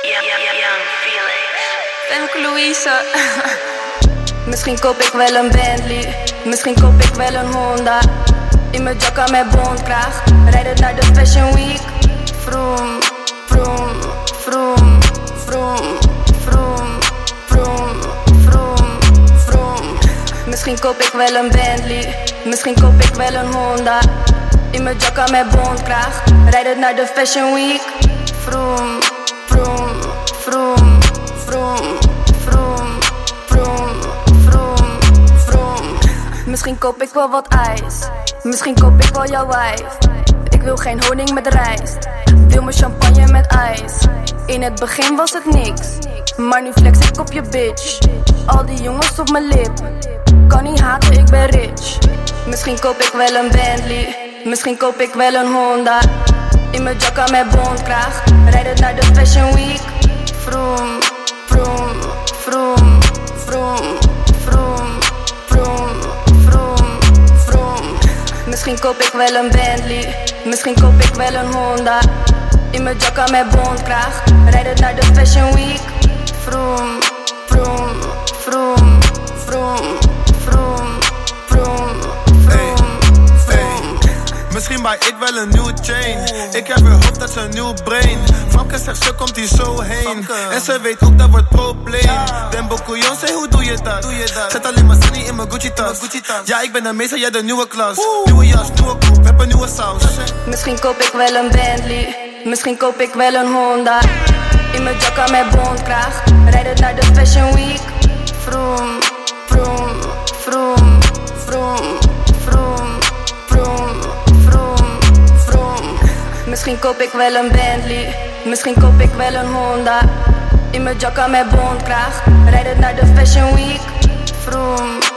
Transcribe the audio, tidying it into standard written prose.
Young Felix. Femke Louise. Misschien koop ik wel een Bentley, misschien koop ik wel een Honda. In mijn jacka met bondkraag, rijden naar de Fashion Week. Vroom, vroom, vroom, vroom, vroom, vroom, vroom, vroom. Misschien koop ik wel een Bentley, misschien koop ik wel een Honda. In mijn jacka met bondkraag, rijden naar de Fashion Week. Vroom, vroom, vroom, vroom, vroom, vroom, vroom, vroom. Misschien koop ik wel wat ijs, misschien koop ik wel jouw wijf. Ik wil geen honing met rijst, wil mijn champagne met ijs. In het begin was het niks, maar nu flex ik op je bitch. Al die jongens op mijn lip, kan niet haten, ik ben rich. Misschien koop ik wel een Bentley, misschien koop ik wel een Honda. In mijn jacka met bondkraag, rijden naar de Fashion Week. Vroom, vroom, vroom, vroom, vroom, vroom, vroom, vroom. Misschien koop ik wel een Bentley, misschien koop ik wel een Honda. In mijn jacka met bondkraag, rijden naar de Fashion Week. Vroom, vroom, vroom, vroom, vroom, vroom, vroom, vroom. Misschien buy ik wel een nieuwe chain. Ik heb weer hoofd, dat is een nieuw brain. Famke zegt ze komt hier zo heen. En ze weet ook dat wordt probleem. Dembo Couillon, zeg hoe doe je dat? Zet alleen maar sunny in mijn Gucci tas. Ja, ik ben de meester, jij de nieuwe klas. Nieuwe jas, nieuwe koep, heb een nieuwe saus. Misschien koop ik wel een Bentley, misschien koop ik wel een Honda. In mijn jacka met bondkraag, rijden naar de Fashion Week. Vroom, vroom, vroom, vroom, vroom, vroom, vroom, vroom. Misschien koop ik wel een Bentley, misschien koop ik wel een Honda. In mijn jacka met bondkraag, rijden naar de Fashion Week. Vroom.